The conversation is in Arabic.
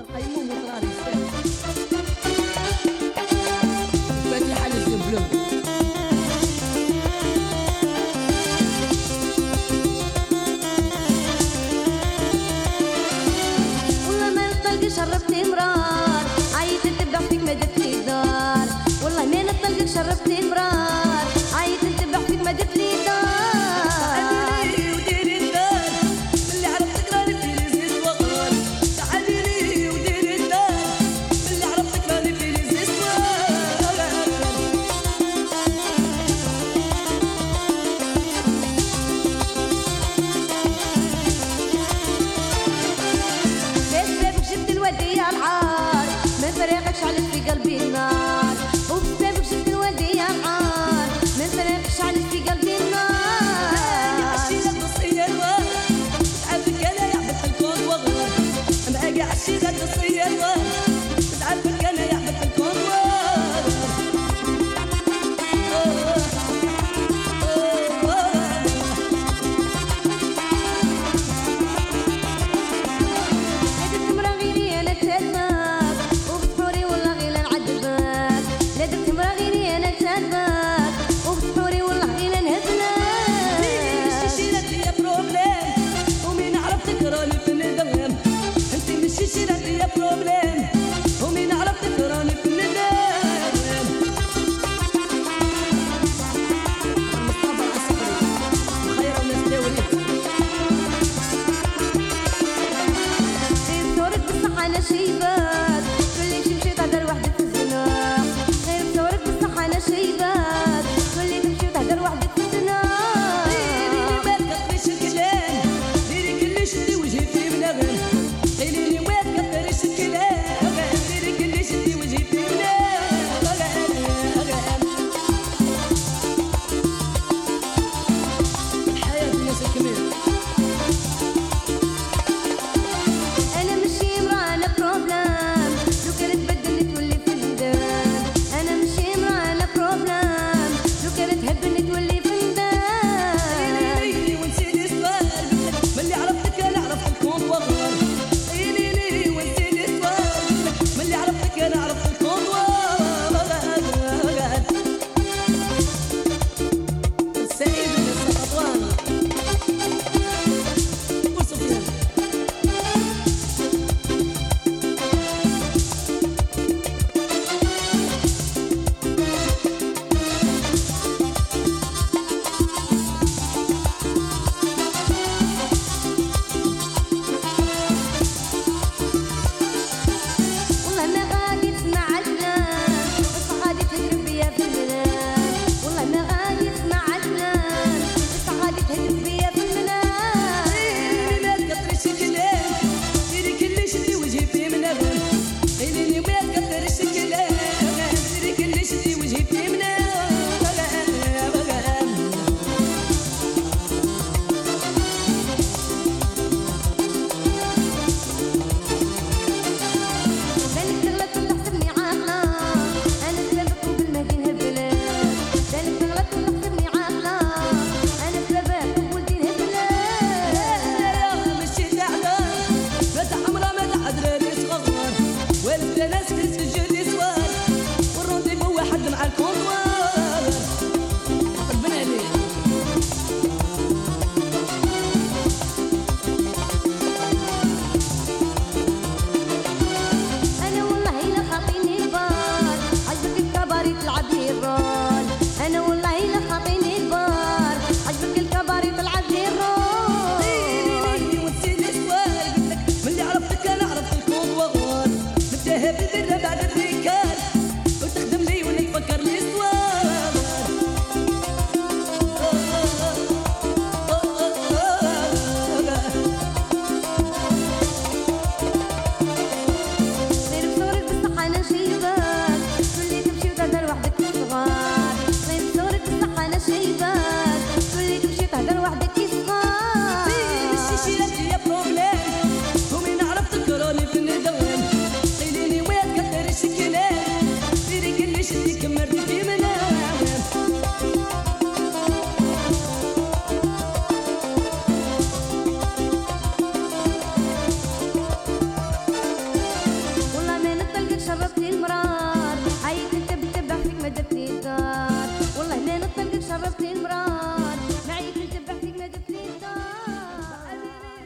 شرفتني مرار عايزة تتبع فيك ما جات لي دار والله ما نطلقك شرفتني مرار عايزة تتبع فيك ما جات لي دار وديري الدار اللي عرفتك راني في ليزيس وغار تعالي لي وديري الدار اللي عرفتك راني في ليزيس وغار الوديع العار من فريقك شعلت في قلبي النار وبسببك شفت الوديع العار من فريقك شعلت في قلبي النار عشيلة تصير وار تعبك انا يعبد في الكون وغار باقي عشيلة تصير وار تعبك انا يعبد في الكون وغار شيرتي يا بروبليم ومين عرفتك راني في الندم مصطفى العسكري خير الناس داولت في صورة بالصحة نشيبة